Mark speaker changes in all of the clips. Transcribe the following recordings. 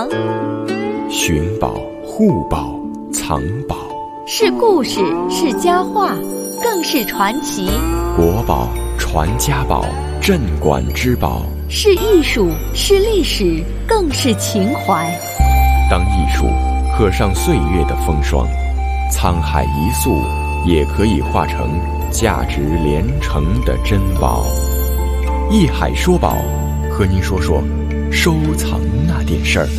Speaker 1: 寻宝、护宝、藏宝，
Speaker 2: 是故事，是佳话，更是传奇。
Speaker 1: 国宝、传家宝、镇馆之宝，
Speaker 2: 是艺术，是历史，更是情怀。
Speaker 1: 当艺术刻上岁月的风霜，沧海一粟也可以化成价值连城的珍宝。艺海说宝，和您说说收藏那点事儿。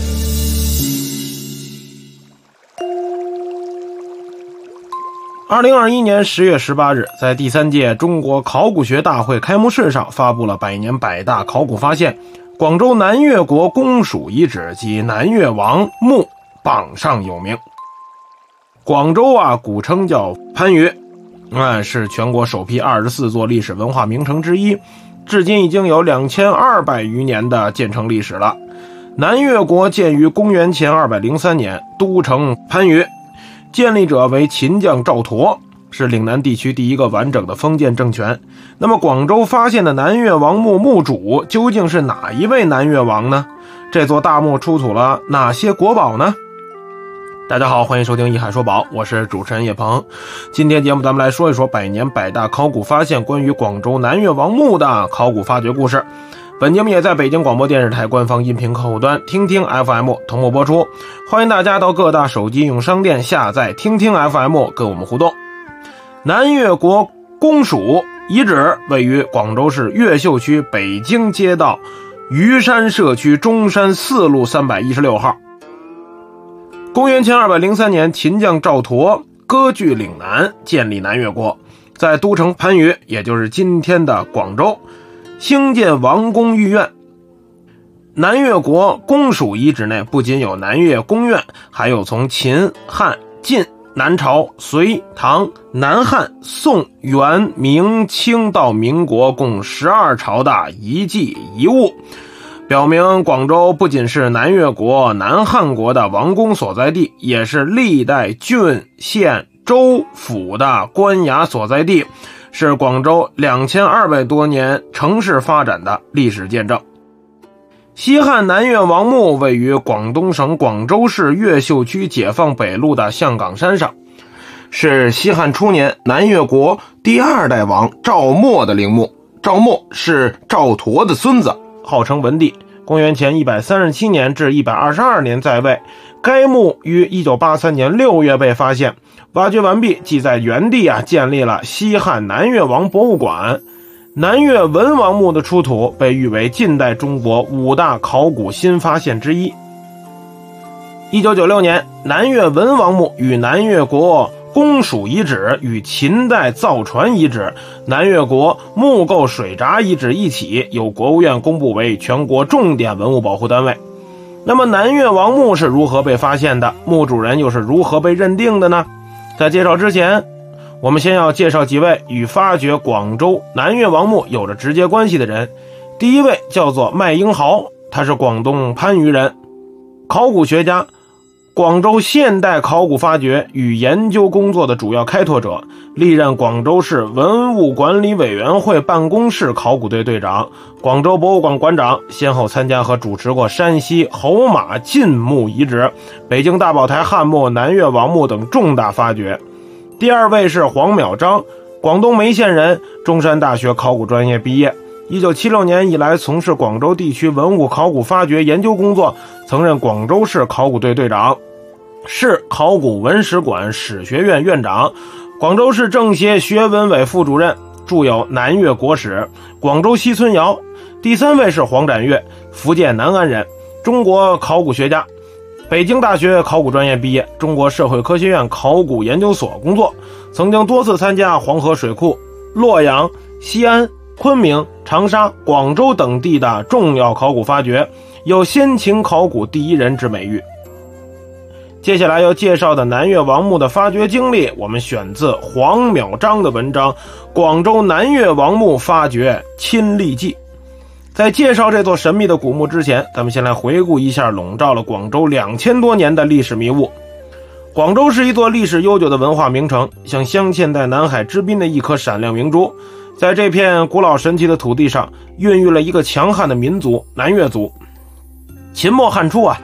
Speaker 3: 2021年10月18日，在第3届中国考古学大会开幕式上，发布了百年百大考古发现，广州南越国公署遗址及南越王墓榜上有名。广州古称叫番禺，是全国首批24座历史文化名城之一，至今已经有2200余年的建成历史了。南越国建于公元前203年，都城番禺，建立者为秦将赵佗，是岭南地区第一个完整的封建政权。那么广州发现的南越王墓墓主究竟是哪一位南越王呢？这座大墓出土了哪些国宝呢？大家好，欢迎收听艺海说宝，我是主持人叶鹏。今天节目咱们来说一说百年百大考古发现关于广州南越王墓的考古发掘故事。本节目也在北京广播电视台官方音频客户端听听 FM 同步播出，欢迎大家到各大手机应用商店下载听听 FM 跟我们互动。南越国公署遗址位于广州市越秀区北京街道余山社区中山4路316号。公元前203年，秦将赵佗割据岭南，建立南越国，在都城番禺，也就是今天的广州，兴建王宫御苑。南越国公署遗址内不仅有南越宫苑，还有从秦、汉、晋、南朝、隋、唐、南汉、宋、元、明、清到民国共12朝的遗迹遗物，表明广州不仅是南越国、南汉国的王宫所在地，也是历代郡、县、州、府的官衙所在地，是广州2200多年城市发展的历史见证。西汉南越王墓位于广东省广州市越秀区解放北路的象岗山上，是西汉初年南越国第2代王赵默的陵墓。赵默是赵佗的孙子，号称文帝，公元前137年至122年在位。该墓于1983年6月被发现，挖掘完毕，即在原地建立了西汉南越王博物馆。南越文王墓的出土被誉为近代中国5大考古新发现之一。1996年，南越文王墓与南越国公署遗址与秦代造船遗址、南越国木构水闸遗址一起由国务院公布为全国重点文物保护单位。那么南越王墓是如何被发现的？墓主人又是如何被认定的呢？在介绍之前，我们先要介绍几位与发掘广州南越王墓有着直接关系的人。第一位叫做麦英豪，他是广东番禺人，考古学家，广州现代考古发掘与研究工作的主要开拓者，历任广州市文物管理委员会办公室考古队队长、广州博物馆馆长，先后参加和主持过山西侯马晋墓遗址、北京大宝台汉墓、南越王墓等重大发掘。第二位是黄淼章，广东梅县人，中山大学考古专业毕业。1976年以来从事广州地区文物考古发掘研究工作，曾任广州市考古队队长、市考古文史馆史学院院长、广州市政协学文委副主任，著有《南越国史》、《广州西村窑》。第三位是黄展岳，福建南安人，中国考古学家，北京大学考古专业毕业，中国社会科学院考古研究所工作，曾经多次参加黄河水库、洛阳、西安、昆明、长沙、广州等地的重要考古发掘，有先秦考古第一人之美誉。接下来要介绍的南越王墓的发掘经历，我们选自黄淼章的文章《广州南越王墓发掘亲历记》。在介绍这座神秘的古墓之前，咱们先来回顾一下笼罩了广州2000多年的历史迷雾。广州是一座历史悠久的文化名城，像镶嵌在南海之滨的一颗闪亮明珠。在这片古老神奇的土地上，孕育了一个强悍的民族——南越族。秦末汉初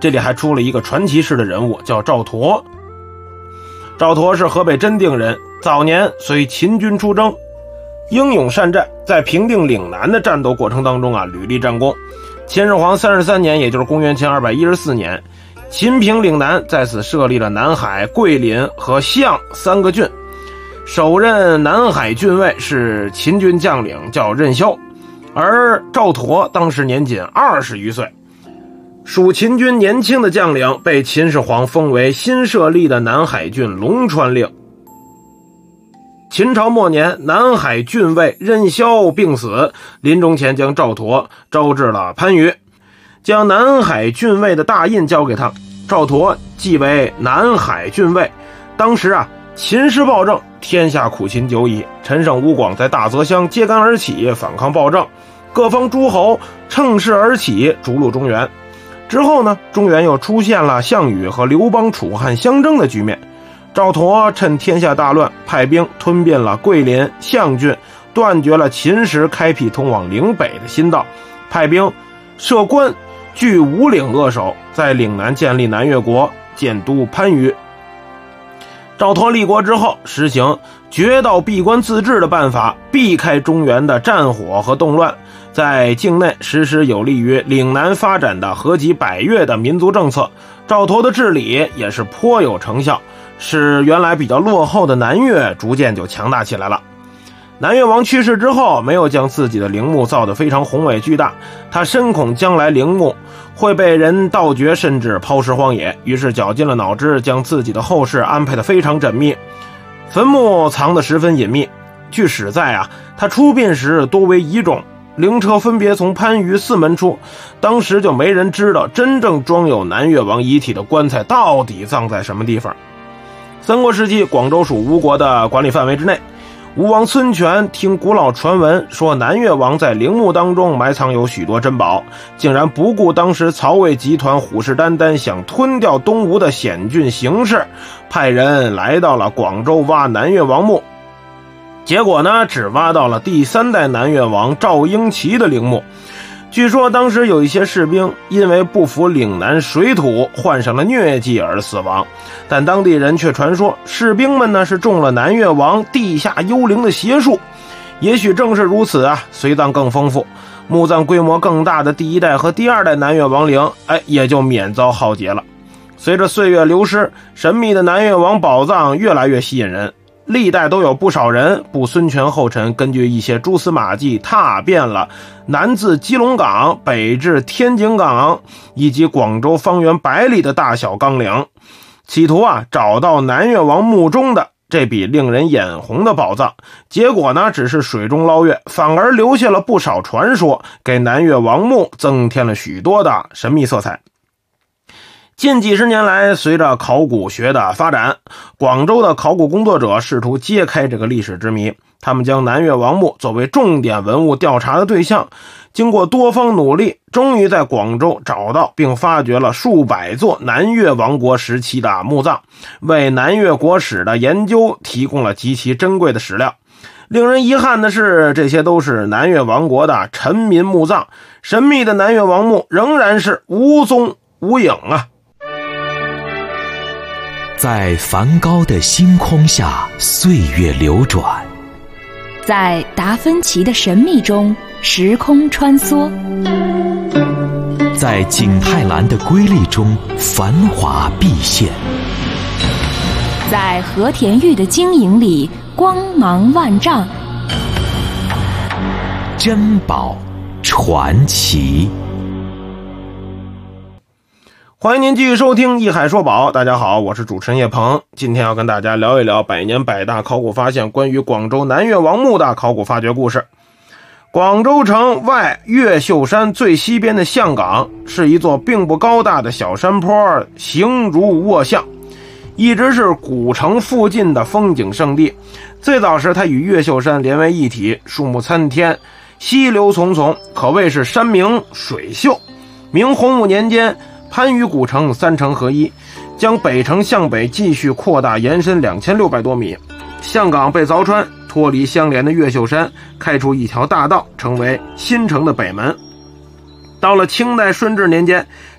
Speaker 3: 这里还出了一个传奇式的人物，叫赵佗。赵佗是河北真定人，早年随秦军出征，英勇善战，在平定岭南的战斗过程当中屡立战功。秦始皇33年，也就是公元前214年，秦平岭南，在此设立了南海、桂林和象3个郡。首任南海郡尉是秦军将领，叫任嚣，而赵佗当时年仅20余岁，属秦军年轻的将领，被秦始皇封为新设立的南海郡龙川令。秦朝末年，南海郡尉任嚣病死，临终前将赵佗招至了番禺，将南海郡尉的大印交给他。赵佗继为南海郡尉。当时秦师暴政，天下苦秦久矣，陈胜、吴广在大泽乡揭竿而起，反抗暴政，各方诸侯乘势而起，逐鹿中原。之后呢，中原又出现了项羽和刘邦楚汉相争的局面。赵佗趁天下大乱，派兵吞并了桂林、象郡，断绝了秦时开辟通往岭北的新道，派兵设关，据五岭扼守，在岭南建立南越国，建都番禺。赵佗立国之后，实行绝道闭关自治的办法，避开中原的战火和动乱，在境内实施有利于岭南发展的合集百越的民族政策。赵佗的治理也是颇有成效，使原来比较落后的南越逐渐就强大起来了。南越王去世之后，没有将自己的陵墓造得非常宏伟巨大，他深恐将来陵墓会被人盗掘，甚至抛尸荒野，于是绞尽了脑汁，将自己的后事安排得非常缜密，坟墓藏得十分隐秘。据史载他出殡时多为遗冢，灵车分别从番禺4门出，当时就没人知道真正装有南越王遗体的棺材到底葬在什么地方。三国时期，广州属吴国的管理范围之内，吴王孙权听古老传闻说南越王在陵墓当中埋藏有许多珍宝，竟然不顾当时曹魏集团虎视眈眈想吞掉东吴的险峻形势，派人来到了广州挖南越王墓。结果呢，只挖到了第3代南越王赵婴齐的陵墓。据说当时有一些士兵因为不服岭南水土，患上了疟疾而死亡，但当地人却传说士兵们呢是中了南越王地下幽灵的邪术。也许正是如此随葬更丰富，墓葬规模更大的第1代和第2代南越王陵也就免遭浩劫了。随着岁月流失，神秘的南越王宝藏越来越吸引人，历代都有不少人步孙权后尘，根据一些蛛丝马迹踏遍了南自基隆港，北至天井港以及广州方圆100里的大小纲领，企图找到南越王墓中的这笔令人眼红的宝藏。结果呢，只是水中捞月，反而留下了不少传说，给南越王墓增添了许多的神秘色彩。近几十年来，随着考古学的发展，广州的考古工作者试图揭开这个历史之谜。他们将南越王墓作为重点文物调查的对象，经过多方努力，终于在广州找到并发掘了数百座南越王国时期的墓葬，为南越国史的研究提供了极其珍贵的史料。令人遗憾的是，这些都是南越王国的臣民墓葬，神秘的南越王墓仍然是无踪无影
Speaker 4: 在梵高的星空下，岁月流转；
Speaker 2: 在达芬奇的神秘中，时空穿梭；
Speaker 4: 在景泰蓝的瑰丽中，繁华毕现；
Speaker 2: 在和田玉的晶莹里，光芒万丈。
Speaker 4: 珍宝传奇。
Speaker 3: 欢迎您继续收听一海说宝。大家好，我是主持人叶鹏。今天要跟大家聊一聊百年百大考古发现关于广州南越王墓的考古发掘故事。广州城外越秀山最西边的象岗是一座并不高大的小山坡，形如卧象，一直是古城附近的风景胜地。最早时它与越秀山连为一体，树木参天，溪流淙淙，可谓是山明水秀。明洪武年间，番禺古城3城合一，将北城向北继续扩大延伸2600多米。象岗被凿穿，脱离相连的越秀山，开出一条大道，成为新城的北门。到了清代顺治年间，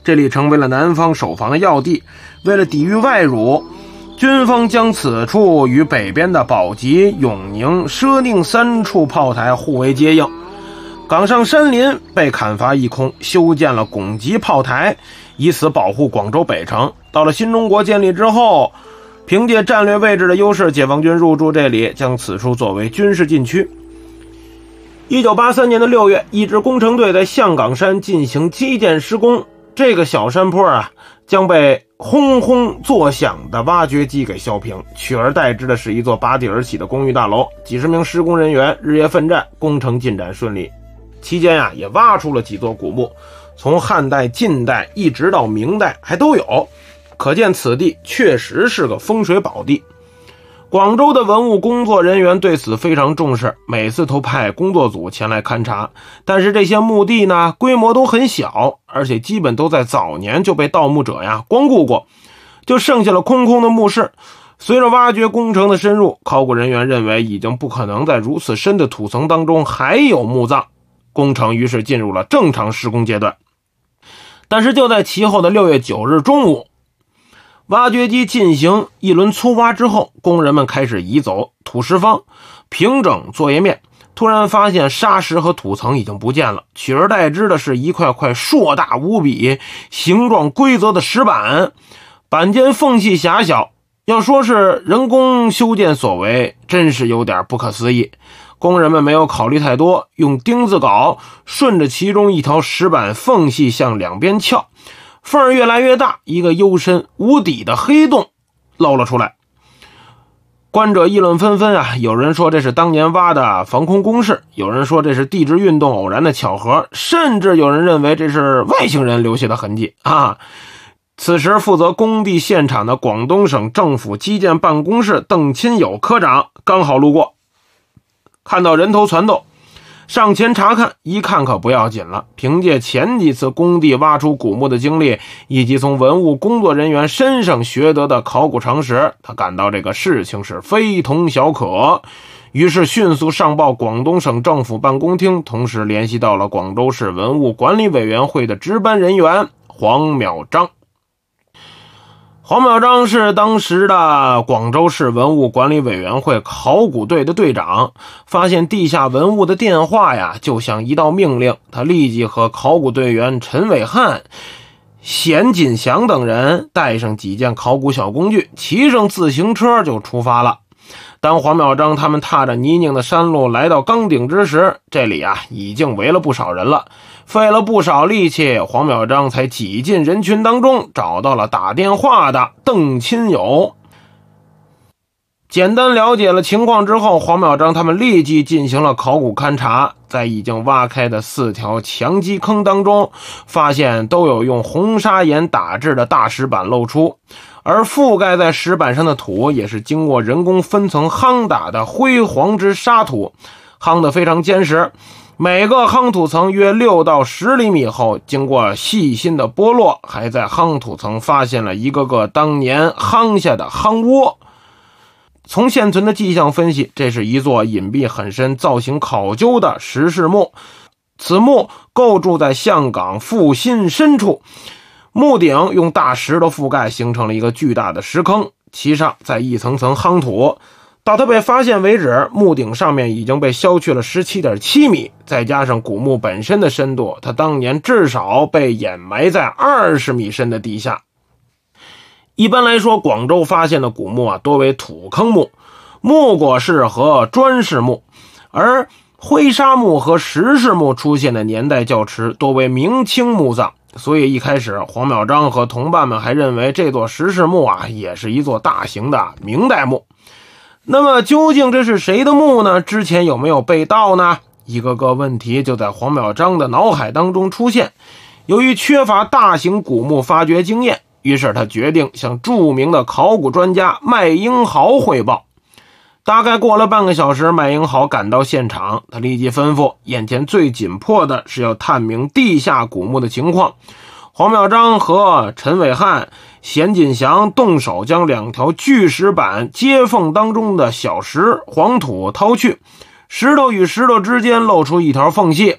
Speaker 3: 这里成为了南方守防的要地。为了抵御外辱，军方将此处与北边的宝鸡、永宁、佘宁3处炮台互为接应。岗上山林被砍伐一空，修建了拱级炮台，以此保护广州北城。到了新中国建立之后，凭借战略位置的优势，解放军入驻这里，将此处作为军事禁区。1983年的6月，一支工程队在象岗山进行基建施工，这个小山坡将被轰轰作响的挖掘机给削平，取而代之的是一座拔地而起的公寓大楼。几十名施工人员日夜奋战，工程进展顺利。期间也挖出了几座古墓，从汉代、晋代一直到明代还都有，可见此地确实是个风水宝地。广州的文物工作人员对此非常重视，每次都派工作组前来勘察。但是这些墓地呢，规模都很小，而且基本都在早年就被盗墓者光顾过，就剩下了空空的墓室。随着挖掘工程的深入，考古人员认为已经不可能在如此深的土层当中还有墓葬，工程于是进入了正常施工阶段。但是就在其后的6月9日中午，挖掘机进行一轮粗挖之后，工人们开始移走土石方，平整作业面。突然发现沙石和土层已经不见了，取而代之的是一块块硕大无比、形状规则的石板，板间缝隙狭小，要说是人工修建所为，真是有点不可思议。工人们没有考虑太多，用钉子镐顺着其中一条石板缝隙向两边撬，缝儿越来越大，一个幽深无底的黑洞露了出来。观者议论纷纷有人说这是当年挖的防空工事，有人说这是地质运动偶然的巧合，甚至有人认为这是外星人留下的痕迹此时负责工地现场的广东省政府基建办公室邓钦友科长刚好路过，看到人头攒动，上前查看，一看可不要紧了。凭借前几次工地挖出古墓的经历，以及从文物工作人员身上学得的考古常识，他感到这个事情是非同小可，于是迅速上报广东省政府办公厅，同时联系到了广州市文物管理委员会的值班人员黄淼章。黄淼章是当时的广州市文物管理委员会考古队的队长，发现地下文物的电话就像一道命令，他立即和考古队员陈伟汉、冼锦祥等人带上几件考古小工具，骑上自行车就出发了。当黄淼章他们踏着泥泞的山路来到岗顶之时，这里已经围了不少人了。费了不少力气，黄淼章才挤进人群当中，找到了打电话的邓钦友。简单了解了情况之后，黄淼章他们立即进行了考古勘察，在已经挖开的4条墙基坑当中，发现都有用红砂岩打制的大石板露出，而覆盖在石板上的土也是经过人工分层夯打的灰黄之沙土，夯得非常坚实。每个夯土层约6到10厘米厚，经过细心的剥落，还在夯土层发现了一个个当年夯下的夯窝。从现存的迹象分析，这是一座隐蔽很深、造型考究的石室墓。此墓构筑在象岗腹心深处，墓顶用大石头覆盖，形成了一个巨大的石坑，其上再一层层夯土。到它被发现为止，墓顶上面已经被削去了 17.7 米，再加上古墓本身的深度，它当年至少被掩埋在20米深的地下。一般来说，广州发现的古墓多为土坑墓、木椁式和砖式墓，而灰砂墓和石室墓出现的年代较迟，多为明清墓葬。所以一开始黄淼章和同伴们还认为这座石室墓也是一座大型的明代墓。那么究竟这是谁的墓呢？之前有没有被盗呢？一个个问题就在黄淼章的脑海当中出现。由于缺乏大型古墓发掘经验，于是他决定向著名的考古专家麦英豪汇报。大概过了半个小时，麦英豪赶到现场，他立即吩咐，眼前最紧迫的是要探明地下古墓的情况。黄淼章和陈伟汉、冼锦祥动手将2条巨石板接缝当中的小石黄土掏去，石头与石头之间露出一条缝隙，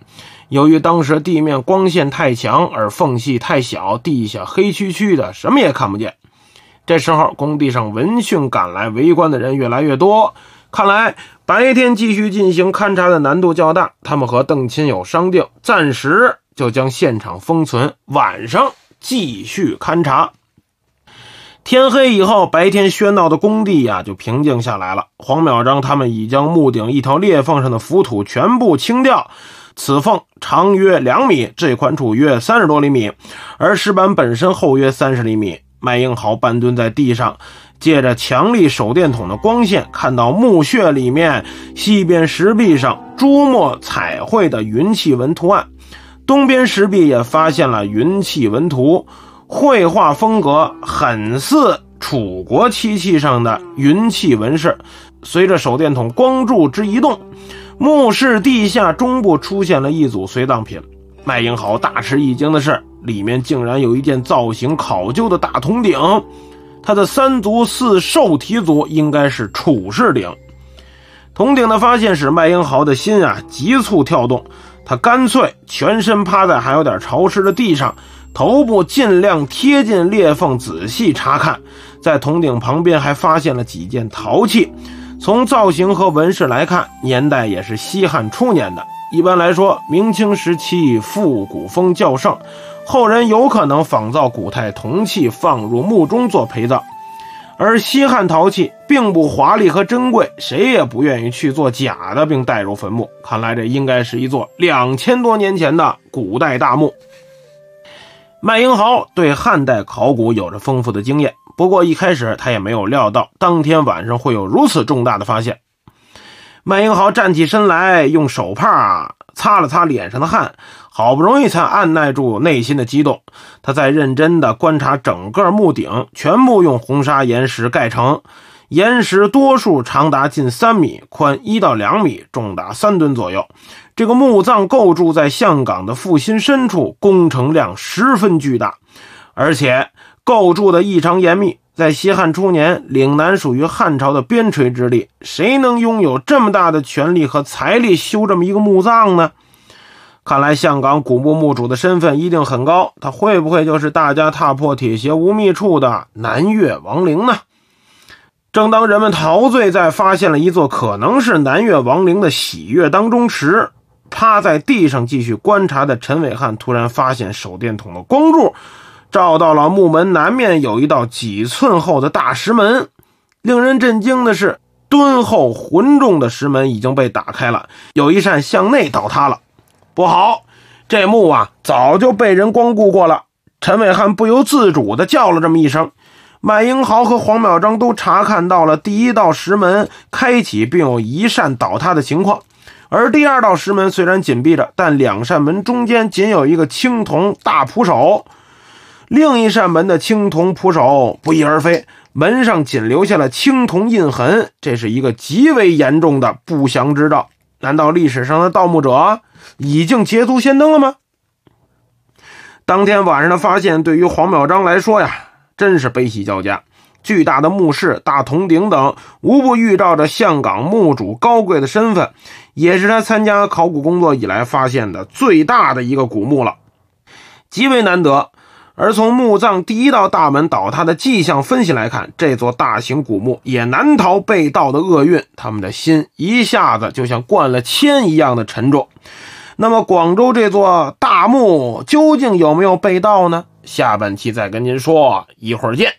Speaker 3: 由于当时地面光线太强，而缝隙太小，地下黑黢黢的，什么也看不见。这时候工地上闻讯赶来，围观的人越来越多，看来白天继续进行勘察的难度较大，他们和邓钦友商定，暂时就将现场封存，晚上继续勘察。天黑以后，白天喧闹的工地就平静下来了。黄邈章他们已将墓顶一条裂缝上的浮土全部清掉，此缝长约2米，最宽处约30多厘米，而石板本身厚约30厘米。麦英豪半蹲在地上，借着强力手电筒的光线，看到墓穴里面西边石壁上朱墨彩绘的云气纹图案，东边石壁也发现了云气纹图，绘画风格很似楚国漆器上的云气纹饰。随着手电筒光柱之移动，墓室地下中部出现了一组随葬品。麦英豪大吃一惊的是，里面竟然有一件造型考究的大铜鼎，它的3足4兽蹄足应该是楚式鼎。铜鼎的发现使麦英豪的心急促跳动，他干脆全身趴在还有点潮湿的地上，头部尽量贴近裂缝仔细查看。在铜鼎旁边还发现了几件陶器，从造型和纹饰来看，年代也是西汉初年的。一般来说，明清时期复古风较盛，后人有可能仿造古代铜器放入墓中做陪葬，而西汉陶器并不华丽和珍贵，谁也不愿意去做假的并带入坟墓。看来这应该是一座2000多年前的古代大墓。麦英豪对汉代考古有着丰富的经验，不过一开始他也没有料到当天晚上会有如此重大的发现。麦英豪站起身来，用手帕擦了擦脸上的汗，好不容易才按耐住内心的激动。他在认真地观察整个墓顶，全部用红砂岩石盖成，岩石多数长达近3米，宽1到2米，重达3吨左右。这个墓葬构筑在象岗的腹心深处，工程量十分巨大，而且构筑的异常严密。在西汉初年，岭南属于汉朝的边陲之地，谁能拥有这么大的权力和财力修这么一个墓葬呢？看来象岗古墓墓主的身份一定很高，他会不会就是大家踏破铁鞋无觅处的南岳王陵呢？正当人们陶醉在发现了一座可能是南岳王陵的喜悦当中时，趴在地上继续观察的陈伟汉突然发现手电筒的光柱照到了墓门南面有一道几寸厚的大石门。令人震惊的是，敦厚浑重的石门已经被打开了，有一扇向内倒塌了。不好，这墓早就被人光顾过了。陈伟汉不由自主地叫了这么一声。麦英豪和黄邈章都查看到了第一道石门开启并有一扇倒塌的情况，而第二道石门虽然紧闭着，但2扇门中间仅有一个青铜大仆手。另一扇门的青铜仆手不翼而飞，门上仅留下了青铜印痕，这是一个极为严重的不祥之兆。难道历史上的盗墓者已经捷足先登了吗？当天晚上的发现对于黄邈章来说真是悲喜交加。巨大的墓室、大铜鼎等无不预兆着象岗墓主高贵的身份，也是他参加考古工作以来发现的最大的一个古墓了，极为难得。而从墓葬第一道大门倒塌的迹象分析来看，这座大型古墓也难逃被盗的厄运，他们的心一下子就像灌了铅一样的沉重。那么广州这座大墓究竟有没有被盗呢？下半期再跟您说，一会儿见。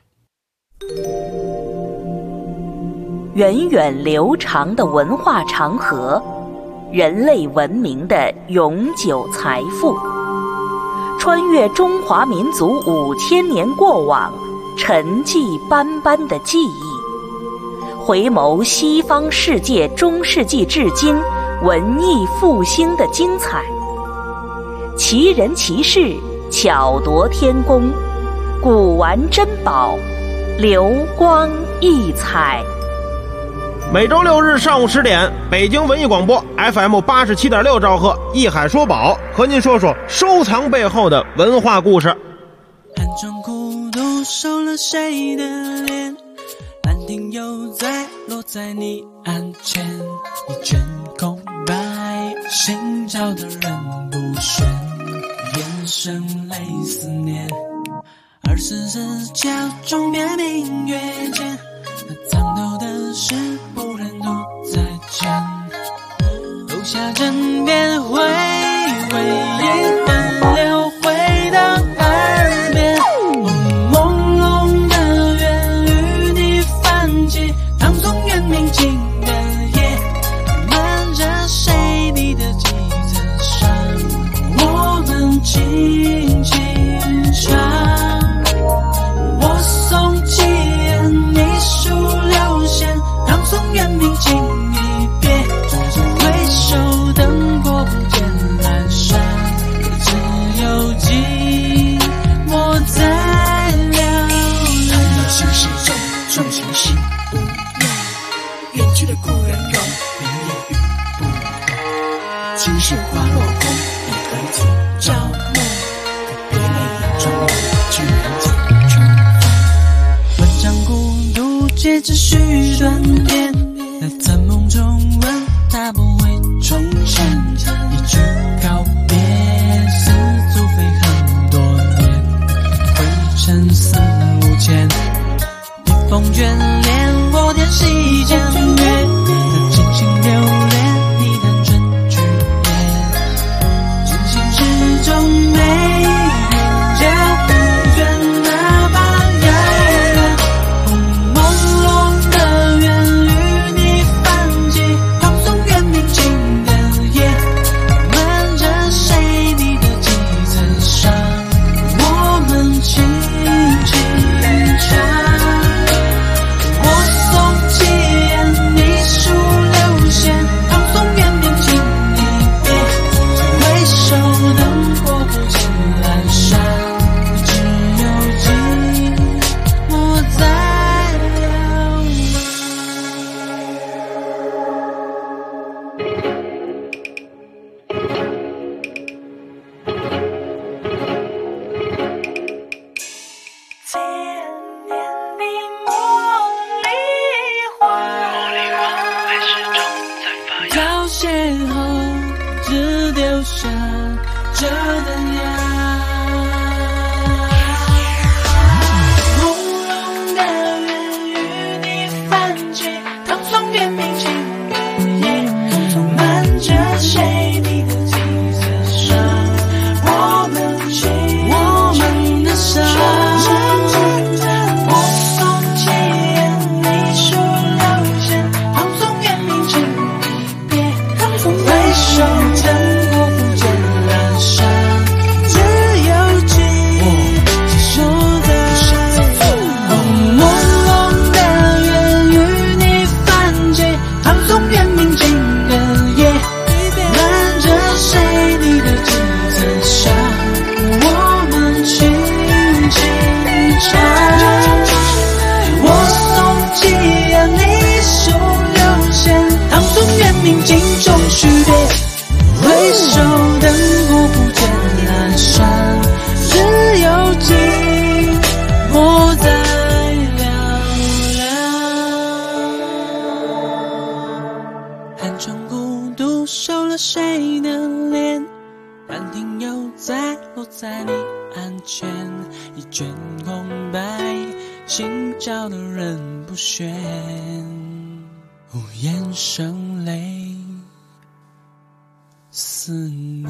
Speaker 2: 源远流长的文化长河，人类文明的永久财富，穿越中华民族5000年过往，沉寂斑斑的记忆，回眸西方世界中世纪至今文艺复兴的精彩，奇人奇事，巧夺天工，古玩珍宝，流光溢彩。
Speaker 3: 每周6日上午10点，北京文艺广播 FM 87.6兆赫，艺海说宝，和您说说收藏背后的文化故事。
Speaker 5: 寒窗苦读收了谁的脸，兰亭又在落在你案前，一阵空白，寻找的人不旋，眼神泪思念。24角钟边明月间，藏头的事不忍独再讲。楼下枕边回味一段流回到耳边。朦胧的缘与你泛起，唐宋元明清的夜，漫着谁你的几层山，我们轻轻唱。我送起言，你数流线，唐宋元明清一别，回首灯火不见阑珊，只有寂寞在寥寥。叹了心事重，重情心无恙，远去的故人容，明夜雨不断。今世花落空，一回尽朝暮，可别泪眼中流，居然见重逢。万丈孤独，皆只须断点。在梦中问他不会重现，一句告别，似足飞很多年，灰尘四五千。笔锋眷恋，我天西江月，静心留恋，你弹春去烟。真心之中没人家不倦，哪怕遥远。朦胧的缘与你泛起，唐宋元明清的夜，漫着谁你的几层伤，我们轻轻唱。我送起言，你数流线，唐宋元明清一别，回首灯火不见阑珊，只有寂寞在寥寥。千年的茉莉花，还始终在发芽。凋谢后，只留下这灯芽。朦胧的缘与你泛起，唐宋元明清的夜，漫着谁你的几层伤，我们的伤。我送起言，你数流线，唐宋元明清一别，回首灯火不见阑珊，只有寂寞在。朦胧的缘与你泛起，唐宋元明清的夜，漫着谁你的几层伤，我们轻轻唱。我送起言，你数流线，唐宋元明清终须别，回首灯火不见阑珊，只有寂寞在寥寥。寒窗孤独，收了谁的脸？兰亭又再落在你案前，一卷空白，心照的人不旋，无言声泪思念。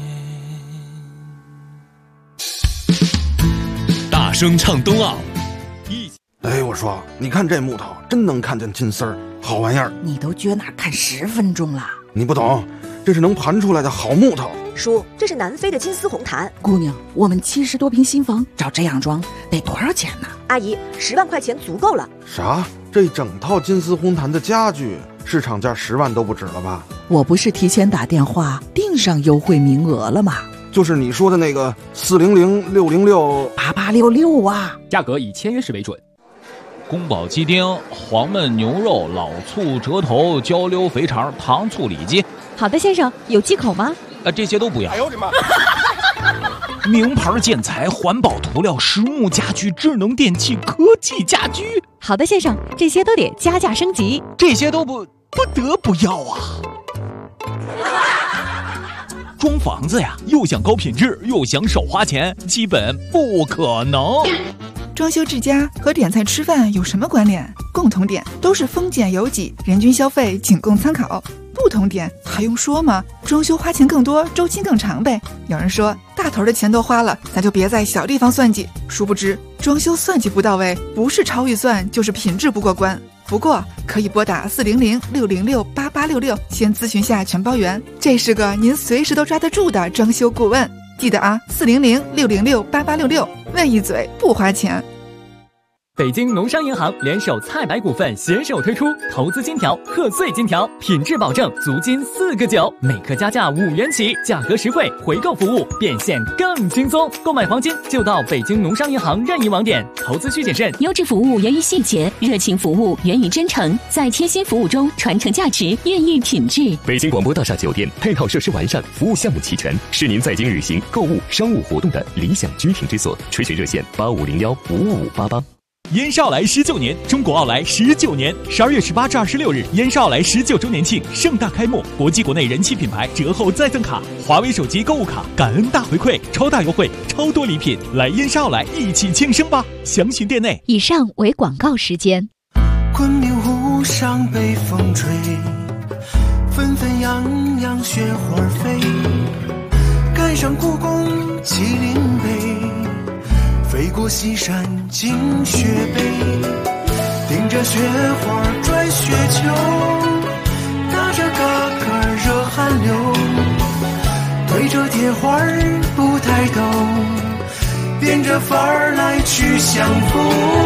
Speaker 4: 大声唱冬奥，
Speaker 6: 哎，我说，你看这木头，真能看见金丝儿，好玩意儿。
Speaker 7: 你都撅那儿看10分钟了。
Speaker 6: 你不懂，这是能盘出来的好木头。
Speaker 8: 叔，这是南非的金丝红檀。
Speaker 7: 姑娘，我们70多平新房，照这样装得多少钱呢？
Speaker 8: 阿姨，10万块钱足够了。
Speaker 6: 啥？这整套金丝红檀的家具，市场价10万都不止了吧？
Speaker 7: 我不是提前打电话订上优惠名额了吗？
Speaker 6: 就是你说的那个400-606-8866
Speaker 7: 啊，
Speaker 9: 价格以签约时为准。
Speaker 10: 宫保鸡丁、黄焖牛肉、老醋、折头、焦溜肥肠、糖醋里脊。
Speaker 11: 好的，先生，有忌口吗？
Speaker 10: 这些都不要。
Speaker 9: 哎呦我的妈！
Speaker 10: 名牌建材、环保涂料、实木家具、智能电器、科技家居。
Speaker 11: 好的，先生，这些都得加价升级。
Speaker 10: 这些都不得不要啊！ 装房子呀，又想高品质，又想少花钱，基本不可能。
Speaker 7: 装修治家和点菜吃饭有什么关联？共同点都是丰俭由己，人均消费仅供参考。不同点还用说吗？装修花钱更多，周期更长呗。有人说大头的钱都花了，咱就别在小地方算计。殊不知装修算计不到位，不是超预算就是品质不过关。不过可以拨打400-606-8866先咨询下全包员，这是个您随时都抓得住的装修顾问。记得啊，400-606-8866，问一嘴不花钱。
Speaker 9: 北京农商银行联手菜百股份携手推出投资金条、贺岁金条，品质保证，足金4个9，每克加价5元起，价格实惠，回购服务变现更轻松。购买黄金就到北京农商银行任意网点，投资需谨慎。
Speaker 11: 优质服务源于细节，热情服务源于真诚，在贴心服务中传承价值，孕育品质。
Speaker 12: 北京广播大厦酒店配套设施完善，服务项目齐全，是您在京旅行、购物、商务活动的理想居停之所。垂询热线8501-55588。
Speaker 10: 燕少来19年，中国奥莱19年，12月18至26日，燕少来19周年庆盛大开幕，国际国内人气品牌折后再赠卡，华为手机购物卡，感恩大回馈，超大优惠，超多礼品，来燕少来一起庆生吧！详询店内。
Speaker 11: 以上为广告时间。
Speaker 5: 昆明湖上北风吹，纷纷扬扬雪花飞，赶上故宫麒麟碑，飞过西山进雪北，顶着雪花拽雪球，打着嘎嘎热汗流，对着铁花不抬头，变着法儿来去相逢。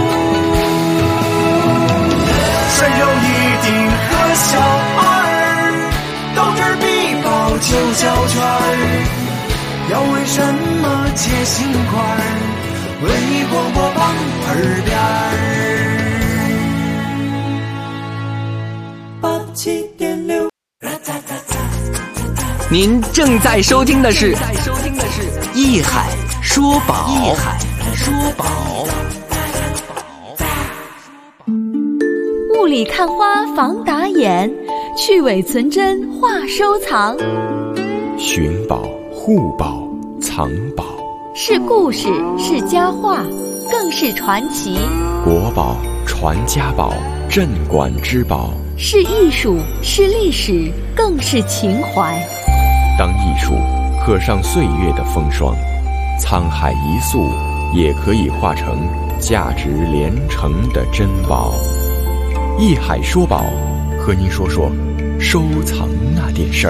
Speaker 5: 山有一顶和小二，斗智必报9小圈，要为什么结心块？文艺广播榜耳边87.6。
Speaker 13: 您正在收听的是艺海说宝。
Speaker 2: 雾里看花防打眼，去伪存真话收藏。
Speaker 1: 寻宝、护宝、藏宝，
Speaker 2: 是故事，是佳话，更是传奇。
Speaker 1: 国宝、传家宝、镇馆之宝，
Speaker 2: 是艺术，是历史，更是情怀。
Speaker 1: 当艺术刻上岁月的风霜，沧海一粟也可以化成价值连城的珍宝。艺海说宝，和您说说收藏那点事儿。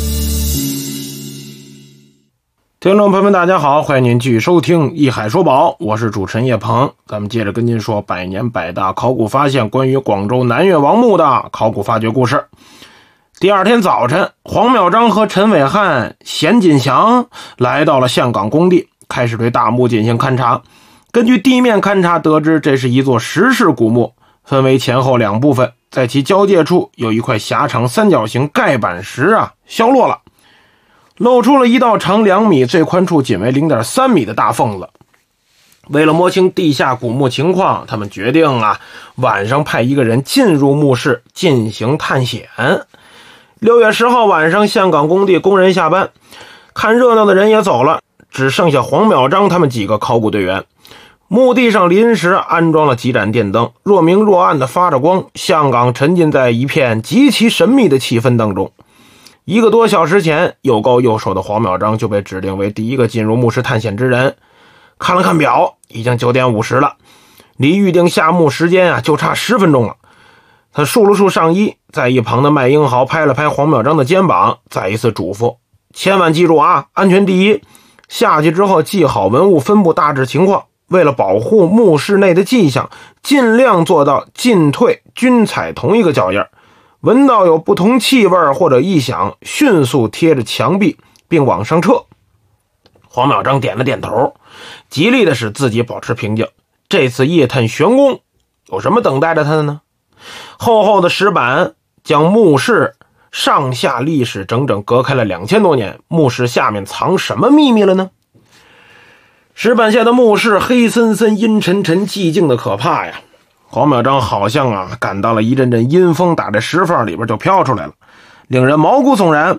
Speaker 3: 听众朋友们大家好，欢迎您继续收听艺海说宝，我是主持人叶鹏。咱们接着跟您说百年百大考古发现关于广州南岳王墓的考古发掘故事。第二天早晨，黄淼章和陈伟汉、贤锦祥来到了象岗工地，开始对大墓进行勘察。根据地面勘察得知，这是一座石室古墓，分为前后2部分，在其交界处有一块狭长三角形盖板石削落了，露出了一道长2米、最宽处仅为 0.3 米的大缝子。为了摸清地下古墓情况，他们决定晚上派一个人进入墓室进行探险。6月10号晚上，象岗工地工人下班，看热闹的人也走了，只剩下黄淼章他们几个考古队员。墓地上临时安装了几盏电灯，若明若暗的发着光，象岗沉浸在一片极其神秘的气氛当中。1个多小时前，又高又瘦的黄淼章就被指定为第一个进入墓室探险之人。看了看表，已经9点50了，离预定下墓时间就差10分钟了。他束了束上衣，在一旁的麦英豪拍了拍黄淼章的肩膀，再一次嘱咐：千万记住安全第一。下去之后记好文物分布大致情况，为了保护墓室内的迹象，尽量做到进退均踩同一个脚印，闻到有不同气味或者异响，迅速贴着墙壁并往上撤。黄淼章点了点头，极力的使自己保持平静。这次夜探玄宫有什么等待着他的呢？厚厚的石板将墓室上下历史整整隔开了2000多年，墓室下面藏什么秘密了呢？石板下的墓室黑森森、阴沉沉、寂静的可怕呀。黄淼章好像感到了一阵阵阴风打在石缝里边就飘出来了，令人毛骨悚然。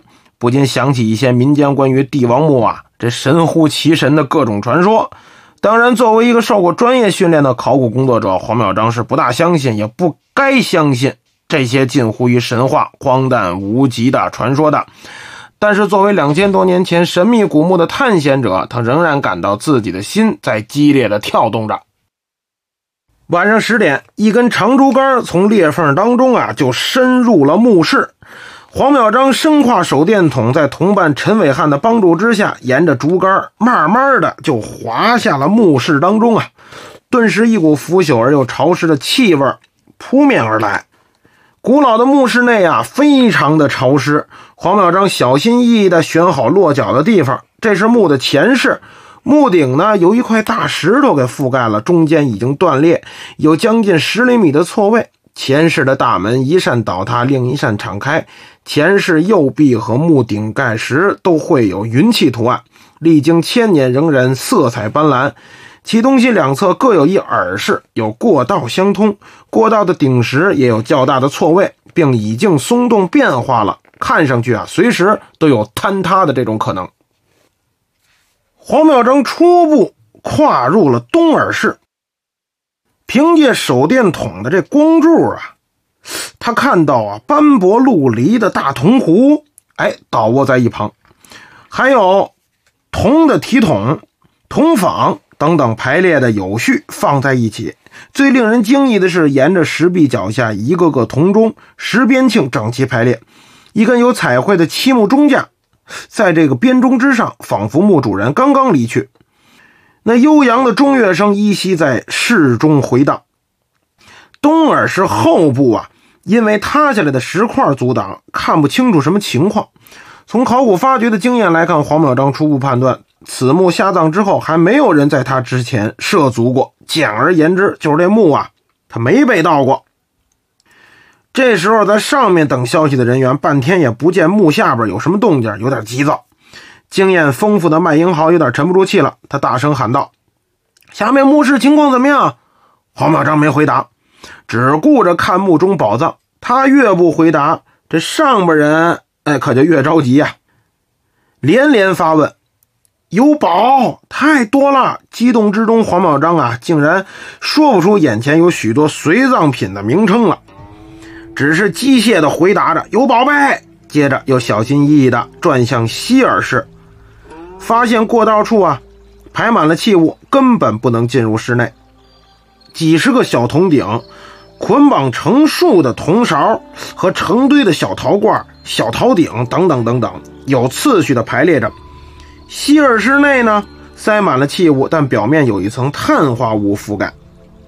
Speaker 3: 不禁想起一些民间关于帝王墓这神乎其神的各种传说。当然，作为一个受过专业训练的考古工作者，黄淼章是不大相信，也不该相信这些近乎于神话、荒诞无稽的传说的。但是作为2000多年前神秘古墓的探险者，他仍然感到自己的心在激烈的跳动着。晚上10点，一根长竹竿从裂缝当中就深入了墓室。黄淼章身挎手电筒，在同伴陈伟汉的帮助之下，沿着竹竿慢慢的就滑下了墓室当中顿时一股腐朽而又潮湿的气味扑面而来。古老的墓室内非常的潮湿。黄淼章小心翼翼地选好落脚的地方，这是墓的前室。墓顶呢有一块大石头给覆盖了，中间已经断裂，有将近10厘米的错位。前室的大门一扇倒塌，另一扇敞开，前室右壁和墓顶盖石都绘有云气图案，历经1000年仍然色彩斑斓。其东西两侧各有一耳室，有过道相通，过道的顶石也有较大的错位，并已经松动变化了，看上去随时都有坍塌的这种可能。黄淼章初步跨入了东耳室，凭借手电筒的这光柱他看到斑驳陆离的大铜壶倒卧在一旁，还有铜的体筒、铜坊等等排列的有序放在一起。最令人惊异的是，沿着石壁脚下一个个铜钟石边磬整齐排列，一根有彩绘的漆木钟架在这个编钟之上，仿佛墓主人刚刚离去。那悠扬的钟乐声依稀在室中回荡。东耳室后部因为塌下来的石块阻挡，看不清楚什么情况。从考古发掘的经验来看，黄淼章初步判断，此墓下葬之后还没有人在它之前涉足过。简而言之，就是这墓它没被盗过。这时候在上面等消息的人员半天也不见墓下边有什么动静，有点急躁。经验丰富的麦英豪有点沉不住气了，他大声喊道：下面墓室情况怎么样？黄淼章没回答，只顾着看墓中宝藏。他越不回答，这上边人可就越着急连连发问。有宝，太多了！激动之中，黄淼章竟然说不出眼前有许多随葬品的名称了，只是机械地回答着有宝贝，接着又小心翼翼地转向西耳室，发现过道处排满了器物，根本不能进入室内。几十个小铜鼎，捆绑成束的铜勺和成堆的小陶罐、小陶鼎等等等等，有次序地排列着。西耳室内呢，塞满了器物，但表面有一层碳化物覆盖。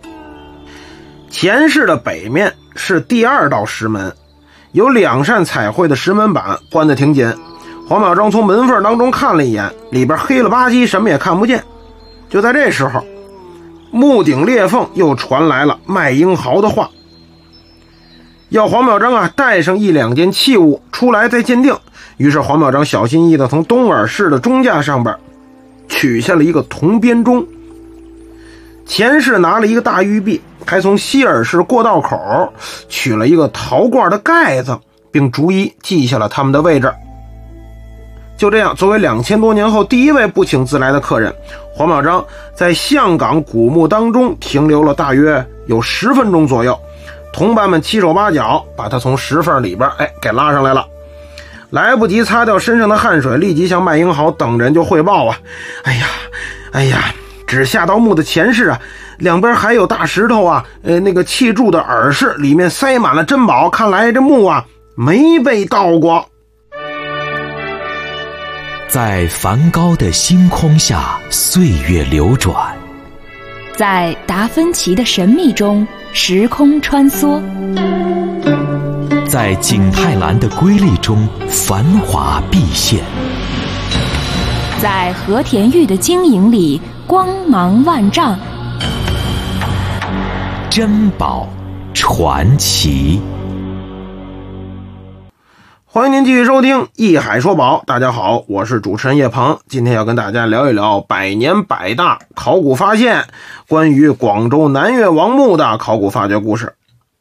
Speaker 3: 前室的北面是第2道石门，有2扇彩绘的石门板，关得挺紧。黄淼章从门缝当中看了一眼，里边黑了吧唧，什么也看不见。就在这时候，墓顶裂缝又传来了麦英豪的话，要黄淼章带上1、2件器物出来再鉴定。于是黄淼章小心翼翼地从东耳室的钟架上边取下了一个铜编钟，前室拿了一个大玉璧，还从西耳室过道口取了一个陶罐的盖子，并逐一记下了他们的位置。就这样，作为2000多年后第一位不请自来的客人，黄淼章在象岗古墓当中停留了大约有10分钟左右。同伴们七手八脚把他从石缝里边给拉上来了。来不及擦掉身上的汗水，立即向麦英豪等人就汇报哎呀，只下到墓的前室两边还有大石头那个砌筑的耳室里面塞满了珍宝，看来这墓没被盗过。
Speaker 4: 在梵高的星空下，岁月流转；
Speaker 11: 在达芬奇的神秘中，时空穿梭；
Speaker 4: 在景泰蓝的瑰丽中，繁华毕现；
Speaker 11: 在和田玉的晶莹里，光芒万丈。
Speaker 4: 珍宝传奇。
Speaker 3: 欢迎您继续收听一海说宝。大家好，我是主持人叶鹏，今天要跟大家聊一聊百年百大考古发现，关于广州南岳王墓的考古发掘故事。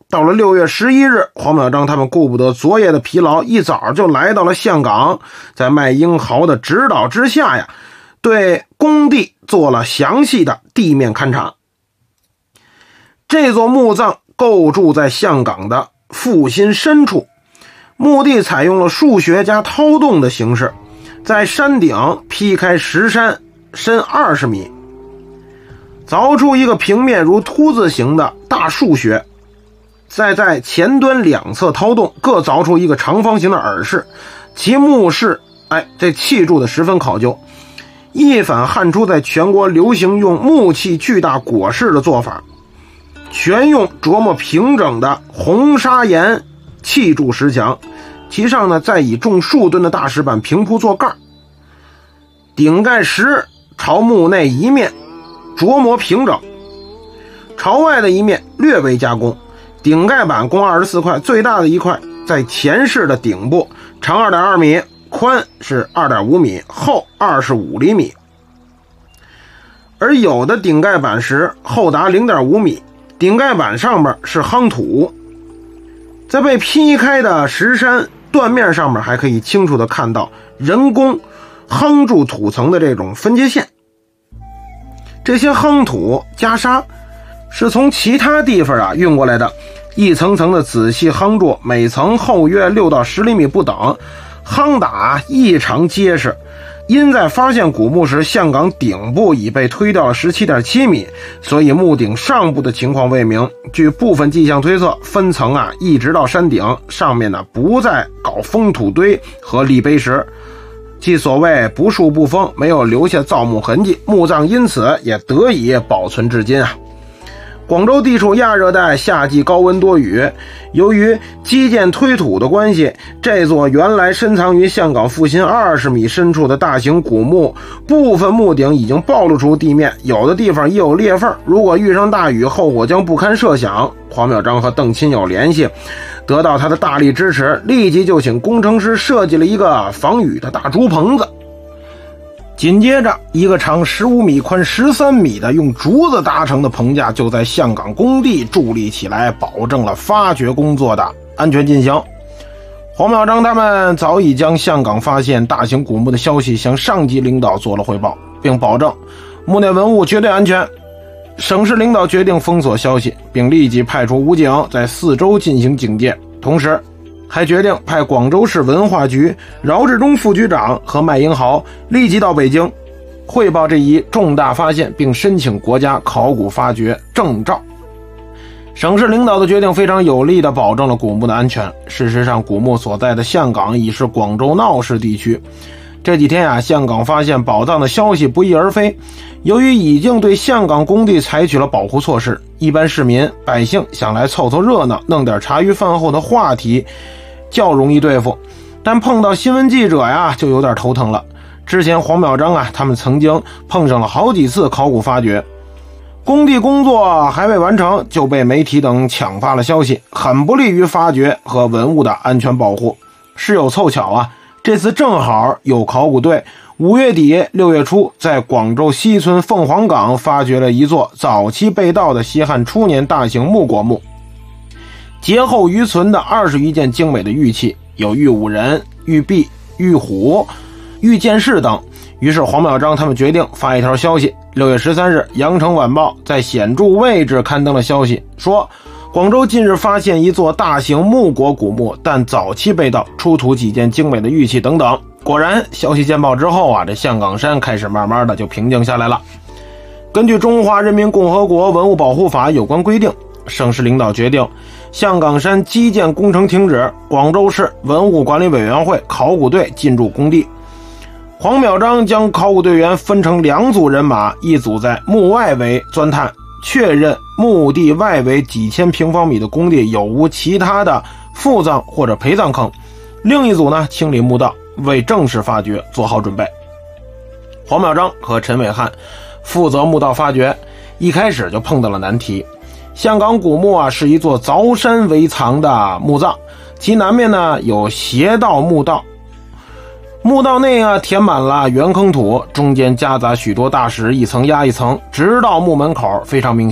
Speaker 3: 到了6月11日，黄表章他们顾不得昨夜的疲劳，一早就来到了象岗，在麦英豪的指导之下呀，对工地做了详细的地面勘察。这座墓葬构筑在象岗的腹心深处，墓地采用了数学加掏洞的形式，在山顶劈开石山，深20米，凿出一个平面如凸字形的大数穴，再在前端两侧掏洞，各凿出一个长方形的耳室，其墓室这砌筑的十分考究，一反汉初在全国流行用木器巨大椁室的做法，全用琢磨平整的红砂岩砌筑石墙，其上呢再以重数吨的大石板平铺做盖，顶盖石朝墓内一面琢磨平整，朝外的一面略微加工。顶盖板共24块，最大的一块在前室的顶部，长 2.2 米，宽是 2.5 米，厚25厘米。而有的顶盖板石厚达 0.5 米，顶盖板上面是夯土。在被劈开的石山断面上面还可以清楚地看到人工夯筑土层的这种分界线。这些夯土加沙是从其他地方运过来的，一层层的仔细夯筑，每层厚约6到10厘米不等，夯打异常结实。因在发现古墓时象岗顶部已被推掉了 17.7 米，所以墓顶上部的情况未明。据部分迹象推测，分层一直到山顶，上面不再搞封土堆和立碑石，即所谓不树不封，没有留下造墓痕迹，墓葬因此也得以保存至今。广州地处亚热带，夏季高温多雨，由于基建推土的关系，这座原来深藏于象岗腹心20米深处的大型古墓，部分墓顶已经暴露出地面，有的地方已有裂缝，如果遇上大雨，后果将不堪设想。黄表章和邓钦有联系，得到他的大力支持，立即就请工程师设计了一个防雨的大竹棚子。紧接着，一个长15米、宽13米的用竹子搭成的棚架就在象岗工地伫立起来，保证了发掘工作的安全进行。黄表章他们早已将象岗发现大型古墓的消息向上级领导做了汇报，并保证墓内文物绝对安全。省市领导决定封锁消息，并立即派出武警在4周进行警戒，同时还决定派广州市文化局饶志忠副局长和麦英豪立即到北京汇报这一重大发现，并申请国家考古发掘证照。省市领导的决定非常有力地保证了古墓的安全。事实上，古墓所在的象岗已是广州闹市地区。这几天象岗发现宝藏的消息不翼而飞。由于已经对象岗工地采取了保护措施，一般市民百姓想来凑凑热闹，弄点茶余饭后的话题较容易对付，但碰到新闻记者就有点头疼了。之前黄表章他们曾经碰上了好几次考古发掘，工地工作还未完成就被媒体等抢发了消息，很不利于发掘和文物的安全保护。事有凑巧这次正好有考古队5月底6月初在广州西村凤凰岗发掘了一座早期被盗的西汉初年大型木椁墓，劫后余存的20余件精美的玉器，有玉武人、玉璧、玉虎、玉剑士等。于是黄表章他们决定发一条消息。6月13日，羊城晚报在显著位置刊登了消息，说广州近日发现一座大型木椁古墓，但早期被盗，出土几件精美的玉器等等。果然，消息见报之后这象岗山开始慢慢的就平静下来了。根据《中华人民共和国文物保护法》有关规定，省市领导决定象岗山基建工程停止，广州市文物管理委员会考古队进驻工地。黄表章将考古队员分成2组人马，一组在墓外围钻探，确认墓地外围几千平方米的工地有无其他的副葬或者陪葬坑，另一组呢清理墓道，为正式发掘做好准备。黄表章和陈伟汉负责墓道发掘，一开始就碰到了难题。象岗古墓是一座凿山为藏的墓葬，其南面呢有斜道墓道，墓道内填满了圆坑土，中间夹杂许多大石，一层压一层，直到墓门口非常明显。